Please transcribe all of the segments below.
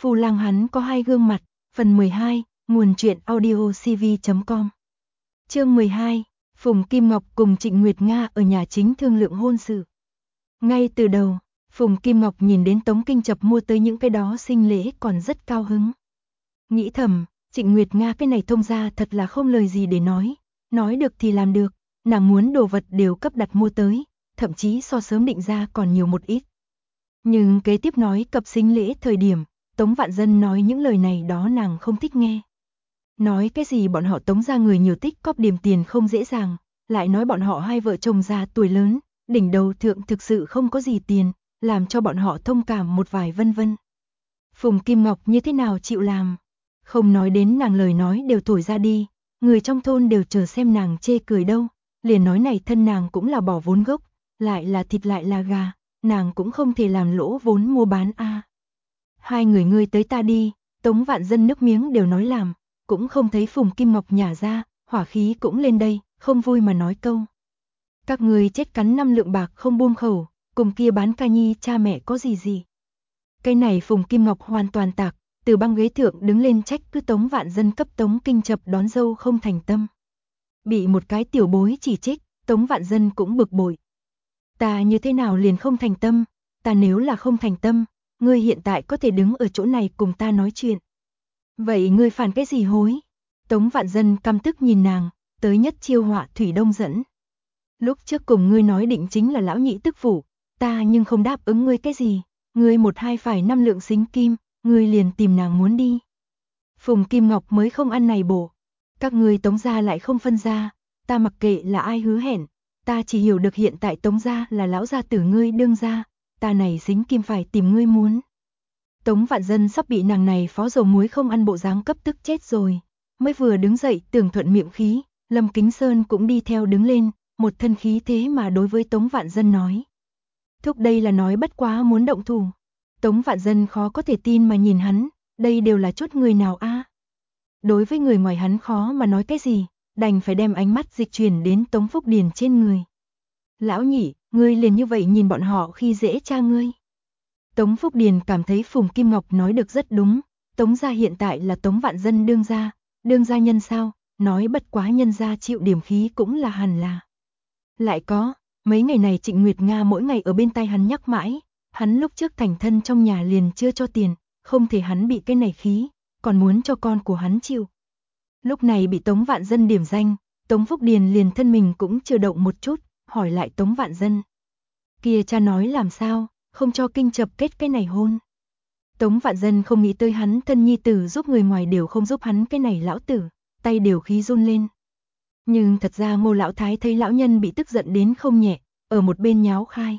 Phu lang hắn có hai gương mặt, phần 12, nguồn truyện audio cv.com. Chương 12, Phùng Kim Ngọc cùng Trịnh Nguyệt Nga ở nhà chính thương lượng hôn sự. Ngay từ đầu, Phùng Kim Ngọc nhìn đến Tống Kinh Chập mua tới những cái đó sinh lễ còn rất cao hứng. Nghĩ thầm, Trịnh Nguyệt Nga cái này thông gia thật là không lời gì để nói được thì làm được, nàng muốn đồ vật đều cấp đặt mua tới, thậm chí so sớm định ra còn nhiều một ít. Nhưng kế tiếp nói cập sinh lễ thời điểm, Tống Vạn Dân nói những lời này đó nàng không thích nghe. Nói cái gì bọn họ Tống gia người nhiều tích cóp điểm tiền không dễ dàng, lại nói bọn họ hai vợ chồng già tuổi lớn, đỉnh đầu thượng thực sự không có gì tiền, làm cho bọn họ thông cảm một vài vân vân. Phùng Kim Ngọc như thế nào chịu làm? Không nói đến nàng lời nói đều thổi ra đi, người trong thôn đều chờ xem nàng chê cười đâu, liền nói này thân nàng cũng là bỏ vốn gốc, lại là thịt lại là gà, nàng cũng không thể làm lỗ vốn mua bán a. Hai người ngươi tới ta đi, Tống Vạn Dân nước miếng đều nói làm, cũng không thấy Phùng Kim Ngọc nhả ra, hỏa khí cũng lên đây, không vui mà nói câu. Các ngươi chết cắn 5 lượng bạc không buông khẩu, cùng kia bán ca nhi cha mẹ có gì. Cái này Phùng Kim Ngọc hoàn toàn tạc, từ băng ghế thượng đứng lên trách cứ Tống Vạn Dân cấp Tống Kinh Chập đón dâu không thành tâm. Bị một cái tiểu bối chỉ trích, Tống Vạn Dân cũng bực bội. Ta như thế nào liền không thành tâm, ta nếu là không thành tâm, ngươi hiện tại có thể đứng ở chỗ này cùng ta nói chuyện. Vậy ngươi phản cái gì hối? Tống Vạn Dân căm tức nhìn nàng, tới nhất chiêu họa thủy đông dẫn. Lúc trước cùng ngươi nói định chính là lão nhị tức phụ, ta nhưng không đáp ứng ngươi cái gì, ngươi một hai phải 5 lượng xính kim, ngươi liền tìm nàng muốn đi. Phùng Kim Ngọc mới không ăn này bổ, các ngươi Tống gia lại không phân gia, ta mặc kệ là ai hứa hẹn, ta chỉ hiểu được hiện tại Tống gia là lão gia tử ngươi đương gia, ta này xính kim phải tìm ngươi muốn. Tống Vạn Dân sắp bị nàng này phó dầu muối không ăn bộ dáng cấp tức chết rồi, mới vừa đứng dậy tưởng thuận miệng khí, Lâm Kính Sơn cũng đi theo đứng lên, một thân khí thế mà đối với Tống Vạn Dân nói. Thúc đây là nói bất quá muốn động thủ. Tống Vạn Dân khó có thể tin mà nhìn hắn, đây đều là chút người nào a? Đối với người ngoài hắn khó mà nói cái gì, đành phải đem ánh mắt dịch chuyển đến Tống Phúc Điền trên người. Lão nhị, ngươi liền như vậy nhìn bọn họ khi dễ cha ngươi. Tống Phúc Điền cảm thấy Phùng Kim Ngọc nói được rất đúng, Tống gia hiện tại là Tống Vạn Dân đương gia nhân sao, nói bất quá nhân gia chịu điểm khí cũng là hẳn là. Lại có, mấy ngày này Trịnh Nguyệt Nga mỗi ngày ở bên tay hắn nhắc mãi, hắn lúc trước thành thân trong nhà liền chưa cho tiền, không thể hắn bị cái này khí, còn muốn cho con của hắn chịu. Lúc này bị Tống Vạn Dân điểm danh, Tống Phúc Điền liền thân mình cũng chưa động một chút, hỏi lại Tống Vạn Dân. Kia cha nói làm sao, không cho Kinh Chập kết cái này hôn. Tống Vạn Dân không nghĩ tới hắn thân nhi tử giúp người ngoài đều không giúp hắn cái này lão tử, tay đều khí run lên. Nhưng thật ra Ngô lão thái thấy lão nhân bị tức giận đến không nhẹ, ở một bên nháo khai.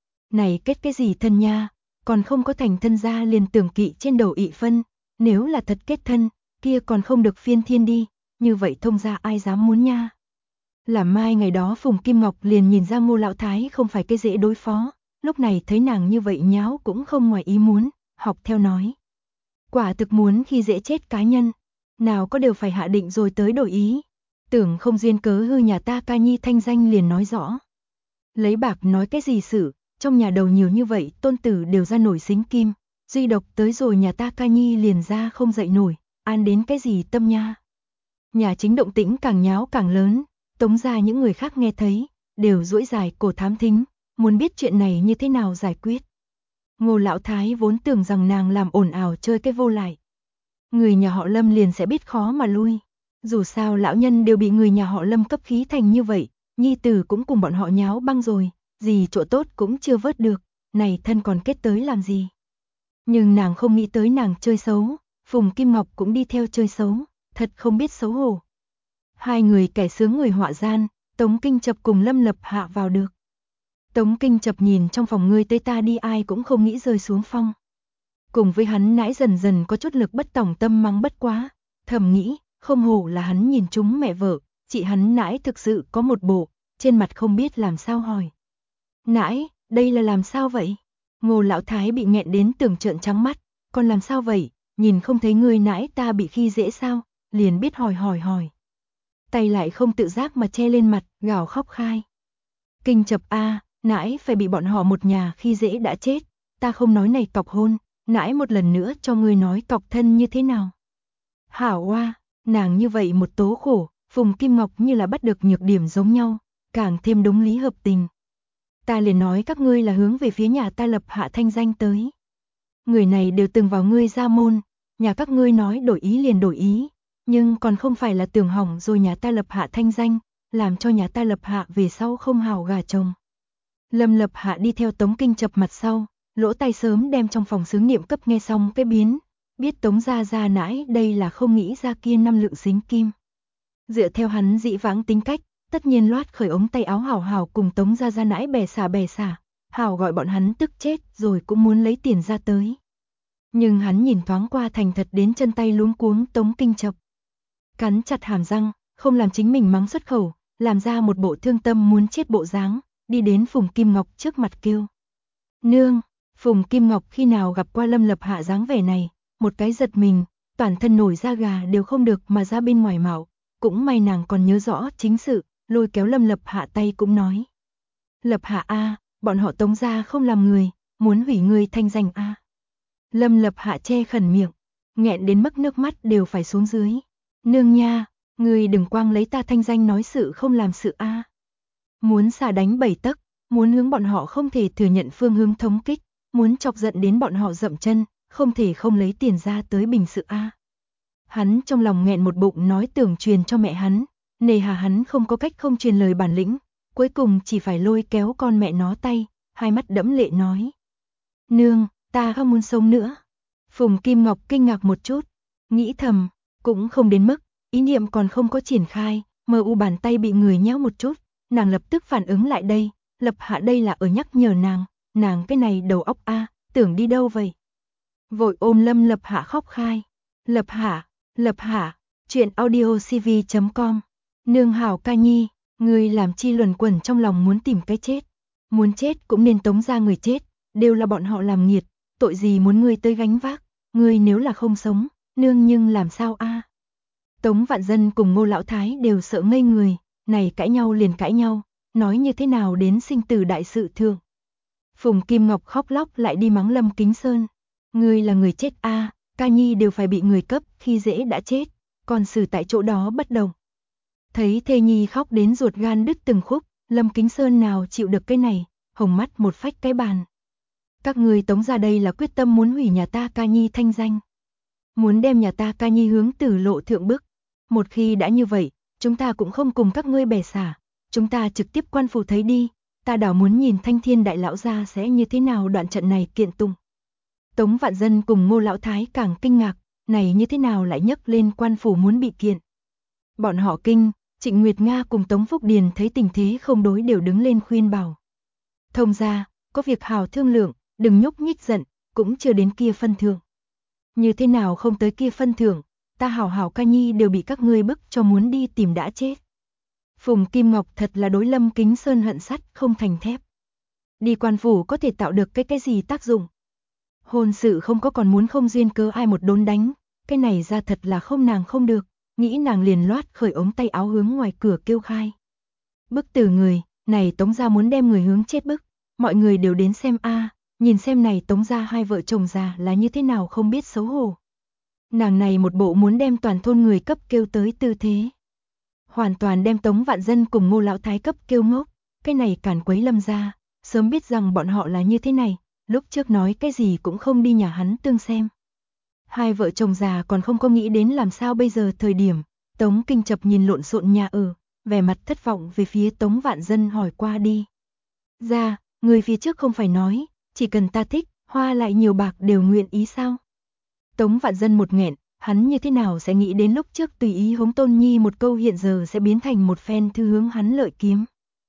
Này kết cái gì thân nha, còn không có thành thân ra liền tưởng kỵ trên đầu ị phân, nếu là thật kết thân, kia còn không được phiên thiên đi, như vậy thông ra ai dám muốn nha. Làm mai ngày đó Phùng Kim Ngọc liền nhìn ra Ngô lão thái không phải cái dễ đối phó, lúc này thấy nàng như vậy nháo cũng không ngoài ý muốn, học theo nói. Quả thực muốn khi dễ chết cá nhân, nào có đều phải hạ định rồi tới đổi ý. Tưởng không duyên cớ hư nhà ta ca nhi thanh danh liền nói rõ. Lấy bạc nói cái gì sự, trong nhà đầu nhiều như vậy tôn tử đều ra nổi xính kim, duy độc tới rồi nhà ta ca nhi liền ra không dậy nổi, an đến cái gì tâm nha. Nhà chính động tĩnh càng nháo càng lớn, Tống ra những người khác nghe thấy, đều duỗi dài cổ thám thính, muốn biết chuyện này như thế nào giải quyết. Ngô lão thái vốn tưởng rằng nàng làm ồn ào chơi cái vô lại. Người nhà họ Lâm liền sẽ biết khó mà lui. Dù sao lão nhân đều bị người nhà họ Lâm cấp khí thành như vậy, nhi tử cũng cùng bọn họ nháo băng rồi, gì chỗ tốt cũng chưa vớt được, này thân còn kết tới làm gì. Nhưng nàng không nghĩ tới nàng chơi xấu, Phùng Kim Ngọc cũng đi theo chơi xấu, thật không biết xấu hổ. Hai người kẻ sướng người họa gian, Tống Kinh Chập cùng Lâm Lập Hạ vào được. Tống Kinh Chập nhìn trong phòng ngươi tới ta đi ai cũng không nghĩ rơi xuống phong. Cùng với hắn nãi dần dần có chút lực bất tòng tâm mắng bất quá, thầm nghĩ, không hổ là hắn nhìn chúng mẹ vợ, chị hắn nãi thực sự có một bộ, trên mặt không biết làm sao hỏi. Nãi, đây là làm sao vậy? Ngô lão thái bị nghẹn đến tưởng trợn trắng mắt, còn làm sao vậy, nhìn không thấy người nãi ta bị khi dễ sao, liền biết hỏi. Tay lại không tự giác mà che lên mặt, gào khóc khai. Kinh Chập a, nãi phải bị bọn họ một nhà khi dễ đã chết, ta không nói này cọc hôn, nãi một lần nữa cho ngươi nói cọc thân như thế nào. Hảo oa, nàng như vậy một tố khổ, Phùng Kim Ngọc như là bắt được nhược điểm giống nhau, càng thêm đúng lý hợp tình. Ta liền nói các ngươi là hướng về phía nhà ta lập hạ thanh danh tới. Người này đều từng vào ngươi gia môn, nhà các ngươi nói đổi ý liền đổi ý, nhưng còn không phải là tưởng hỏng rồi nhà ta lập hạ thanh danh, làm cho nhà ta lập hạ về sau không hảo gả chồng. Lâm Lập Hạ đi theo Tống Kinh Chập mặt sau, lỗ tai sớm đem trong phòng xướng niệm cấp nghe xong cái biến, biết Tống gia gia nãi đây là không nghĩ ra kia 5 lượng dính kim. Dựa theo hắn dị vãng tính cách, tất nhiên loát khởi ống tay áo hảo hảo cùng Tống gia gia nãi bè xả, hảo gọi bọn hắn tức chết rồi cũng muốn lấy tiền ra tới. Nhưng hắn nhìn thoáng qua thành thật đến chân tay luống cuống Tống Kinh Chập. Cắn chặt hàm răng, không làm chính mình mắng xuất khẩu, làm ra một bộ thương tâm muốn chết bộ dáng, đi đến Phùng Kim Ngọc trước mặt kêu. Nương, Phùng Kim Ngọc khi nào gặp qua Lâm Lập Hạ dáng vẻ này, một cái giật mình, toàn thân nổi da gà đều không được mà ra bên ngoài mạo, cũng may nàng còn nhớ rõ chính sự, lôi kéo Lâm Lập Hạ tay cũng nói. Lập Hạ a, bọn họ Tống gia không làm người, muốn hủy người thanh danh a. Lâm Lập Hạ che khẩn miệng, nghẹn đến mức nước mắt đều phải xuống dưới. Nương nha, người đừng quang lấy ta thanh danh nói sự không làm sự a. Muốn xả đánh 7 tấc, muốn hướng bọn họ không thể thừa nhận phương hướng thống kích, muốn chọc giận đến bọn họ dậm chân, không thể không lấy tiền ra tới bình sự a. Hắn trong lòng nghẹn một bụng nói tưởng truyền cho mẹ hắn, nề hà hắn không có cách không truyền lời bản lĩnh, cuối cùng chỉ phải lôi kéo con mẹ nó tay, hai mắt đẫm lệ nói. Nương, ta không muốn sống nữa. Phùng Kim Ngọc kinh ngạc một chút, nghĩ thầm, cũng không đến mức, ý niệm còn không có triển khai, mờ u bàn tay bị người nhéo một chút, nàng lập tức phản ứng lại đây, Lập Hạ đây là ở nhắc nhở nàng cái này đầu óc a, tưởng đi đâu vậy? Vội ôm Lâm Lập Hạ khóc khai. Lập Hạ, chuyện audiocv.com. Nương hảo ca nhi, người làm chi luẩn quẩn trong lòng muốn tìm cái chết. Muốn chết cũng nên Tống gia người chết, đều là bọn họ làm nghiệt, tội gì muốn ngươi tới gánh vác, ngươi nếu là không sống, nương nhưng làm sao a? Tống Vạn Dân cùng Ngô Lão Thái đều sợ ngây người, này cãi nhau liền cãi nhau, nói như thế nào đến sinh tử đại sự thượng. Phùng Kim Ngọc khóc lóc lại đi mắng Lâm Kính Sơn, ngươi là người chết a, ca nhi đều phải bị người cấp khi dễ đã chết, còn xử tại chỗ đó bất động. Thấy thê nhi khóc đến ruột gan đứt từng khúc, Lâm Kính Sơn nào chịu được cái này, hồng mắt một phách cái bàn. Các ngươi Tống ra đây là quyết tâm muốn hủy nhà ta ca nhi thanh danh. Muốn đem nhà ta ca nhi hướng tử lộ thượng bức. Một khi đã như vậy, chúng ta cũng không cùng các ngươi bè xả, chúng ta trực tiếp quan phủ thấy đi, ta đảo muốn nhìn Thanh Thiên đại lão gia sẽ như thế nào đoạn trận này kiện tụng. Tống Vạn Dân cùng Ngô Lão Thái càng kinh ngạc, này như thế nào lại nhấc lên quan phủ muốn bị kiện. Bọn họ kinh, Trịnh Nguyệt Nga cùng Tống Phúc Điền thấy tình thế không đối đều đứng lên khuyên bảo. Thông gia, có việc hào thương lượng, đừng nhúc nhích giận, cũng chưa đến kia phân thượng. Như thế nào không tới kia phân thượng, ta hảo ca nhi đều bị các ngươi bức cho muốn đi tìm đã chết. Phùng Kim Ngọc thật là đối Lâm Kính Sơn hận sắt không thành thép. Đi quan phủ có thể tạo được cái gì tác dụng. Hôn sự không có còn muốn không duyên cớ ai một đốn đánh, cái này ra thật là không nàng không được, nghĩ nàng liền loát khởi ống tay áo hướng ngoài cửa kêu khai. Bức tử người, này Tống gia muốn đem người hướng chết bức, mọi người đều đến xem a, nhìn xem này Tống gia hai vợ chồng già là như thế nào không biết xấu hổ. Nàng này một bộ muốn đem toàn thôn người cấp kêu tới tư thế. Hoàn toàn đem Tống Vạn Dân cùng Ngô Lão Thái cấp kêu ngốc, cái này càn quấy Lâm gia, sớm biết rằng bọn họ là như thế này, lúc trước nói cái gì cũng không đi nhà hắn tương xem. Hai vợ chồng già còn không có nghĩ đến làm sao bây giờ thời điểm, Tống Kinh Chập nhìn lộn xộn nhà ở, vẻ mặt thất vọng về phía Tống Vạn Dân hỏi qua đi. Ra, người phía trước không phải nói, chỉ cần ta thích, hoa lại nhiều bạc đều nguyện ý sao? Tống Vạn Dân một nghẹn, hắn như thế nào sẽ nghĩ đến lúc trước tùy ý hống Tôn Nhi một câu hiện giờ sẽ biến thành một phen thư hướng hắn lợi kiếm.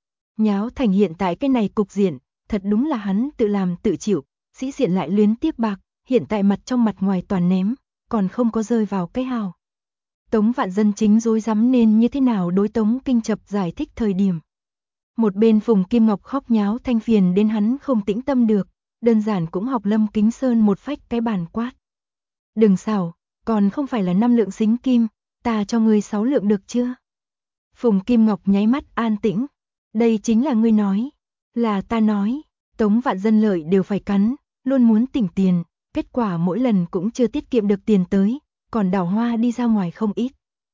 Nháo thành hiện tại cái này cục diện, thật đúng là hắn tự làm tự chịu, sĩ diện lại luyến tiếc bạc, hiện tại mặt trong mặt ngoài toàn ném, còn không có rơi vào cái hào. Tống Vạn Dân chính rối rắm nên như thế nào đối Tống Kinh Chập giải thích thời điểm. Một bên Phùng Kim Ngọc khóc nháo thanh phiền đến hắn không tĩnh tâm được, đơn giản cũng học Lâm Kính Sơn một phách cái bàn quát. Đừng xảo, còn không phải là 5 lượng xính kim, ta cho ngươi 6 lượng được chưa? Phùng Kim Ngọc nháy mắt an tĩnh, đây chính là ngươi nói, là ta nói, Tống Vạn Dân lợi đều phải cắn, luôn muốn tỉnh tiền, Kết quả mỗi lần cũng chưa tiết kiệm được tiền tới, còn đào hoa đi ra ngoài không ít.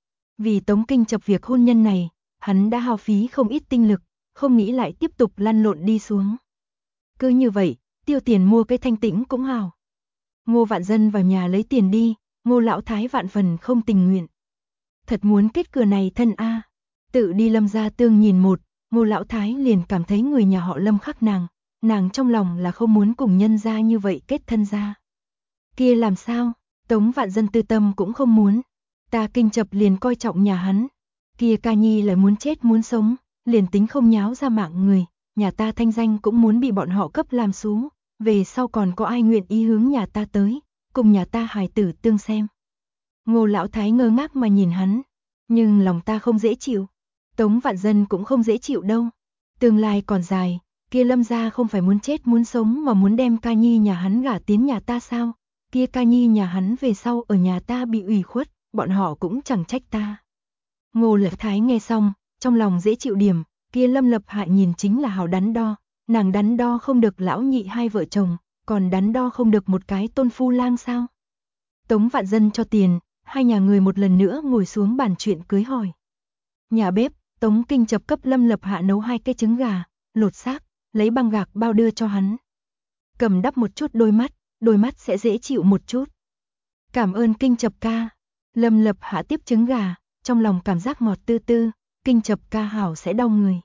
Vì Tống Kinh Chập việc hôn nhân này, hắn đã hao phí không ít tinh lực, không nghĩ lại tiếp tục lăn lộn đi xuống. Cứ như vậy, tiêu tiền mua cái thanh tĩnh cũng hào. Ngô Vạn Dân vào nhà lấy tiền đi, Ngô Lão Thái vạn phần không tình nguyện. Thật muốn kết cửa này thân a. Tự đi Lâm gia tương nhìn một, Ngô Lão Thái liền cảm thấy người nhà họ Lâm khác nàng trong lòng là không muốn cùng nhân gia như vậy kết thân gia. Kia làm sao, Tống Vạn Dân tư tâm cũng không muốn. Ta Kinh Chập liền coi trọng nhà hắn. Kia ca nhi lại muốn chết muốn sống, liền tính không nháo ra mạng người, nhà ta thanh danh cũng muốn bị bọn họ cấp làm xú. Về sau còn có ai nguyện ý hướng nhà ta tới, cùng nhà ta hài tử tương xem. Ngô Lão Thái ngơ ngác mà nhìn hắn, nhưng lòng ta không dễ chịu. Tống Vạn Dân cũng không dễ chịu đâu. Tương lai còn dài, kia Lâm gia không phải muốn chết muốn sống mà muốn đem ca nhi nhà hắn gả tiến nhà ta sao? Kia ca nhi nhà hắn về sau ở nhà ta bị ủy khuất, bọn họ cũng chẳng trách ta. Ngô Lão Thái nghe xong, trong lòng dễ chịu điểm, kia Lâm Lập Hạ nhìn chính là hào đắn đo, nàng đắn đo không được lão nhị hai vợ chồng, còn đắn đo không được một cái tôn phu lang sao? Tống Vạn Dân cho tiền, hai nhà người một lần nữa ngồi xuống bàn chuyện cưới hỏi. Nhà bếp, Tống Kinh Chập cấp Lâm Lập Hạ nấu 2 cái trứng gà, lột xác, lấy băng gạc bao đưa cho hắn. Cầm đắp một chút đôi mắt sẽ dễ chịu một chút. Cảm ơn Kinh Chập ca. Lâm Lập Hạ tiếp trứng gà, trong lòng cảm giác ngọt tư tư, Kinh Chập ca hảo sẽ đau người.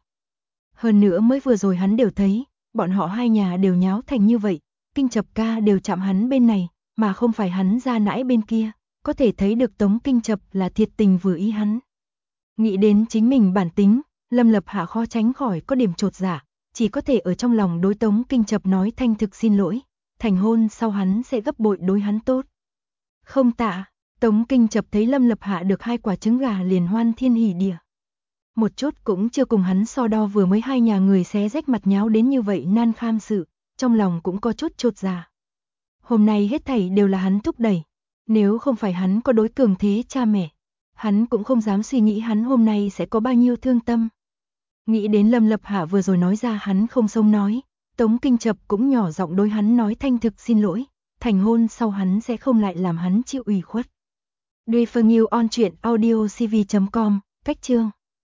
Hơn nữa mới vừa rồi hắn đều thấy, bọn họ hai nhà đều nháo thành như vậy, Kinh Chập ca đều chạm hắn bên này, mà không phải hắn ra nãi bên kia, có thể thấy được Tống Kinh Chập là thiệt tình vừa ý hắn. Nghĩ đến chính mình bản tính, Lâm Lập Hạ khó tránh khỏi có điểm chột dạ, chỉ có thể ở trong lòng đối Tống Kinh Chập nói thanh thực xin lỗi, thành hôn sau hắn sẽ gấp bội đối hắn tốt. Không tạ, Tống Kinh Chập thấy Lâm Lập Hạ được 2 quả trứng gà liền hoan thiên hỉ địa. Một chút cũng chưa cùng hắn so đo vừa mới hai nhà người xé rách mặt nháo đến như vậy nan kham sự, trong lòng cũng có chút chột dạ. Hôm nay hết thảy đều là hắn thúc đẩy, nếu không phải hắn có đối cường thế cha mẹ, hắn cũng không dám suy nghĩ hắn hôm nay sẽ có bao nhiêu thương tâm. Nghĩ đến Lâm Lập Hạ vừa rồi nói ra hắn không sống nói, Tống Kinh Chập cũng nhỏ giọng đối hắn nói thanh thực xin lỗi, thành hôn sau hắn sẽ không lại làm hắn chịu ủy khuất. Duy Phương Yêu on truyện audio cv.com, cách chương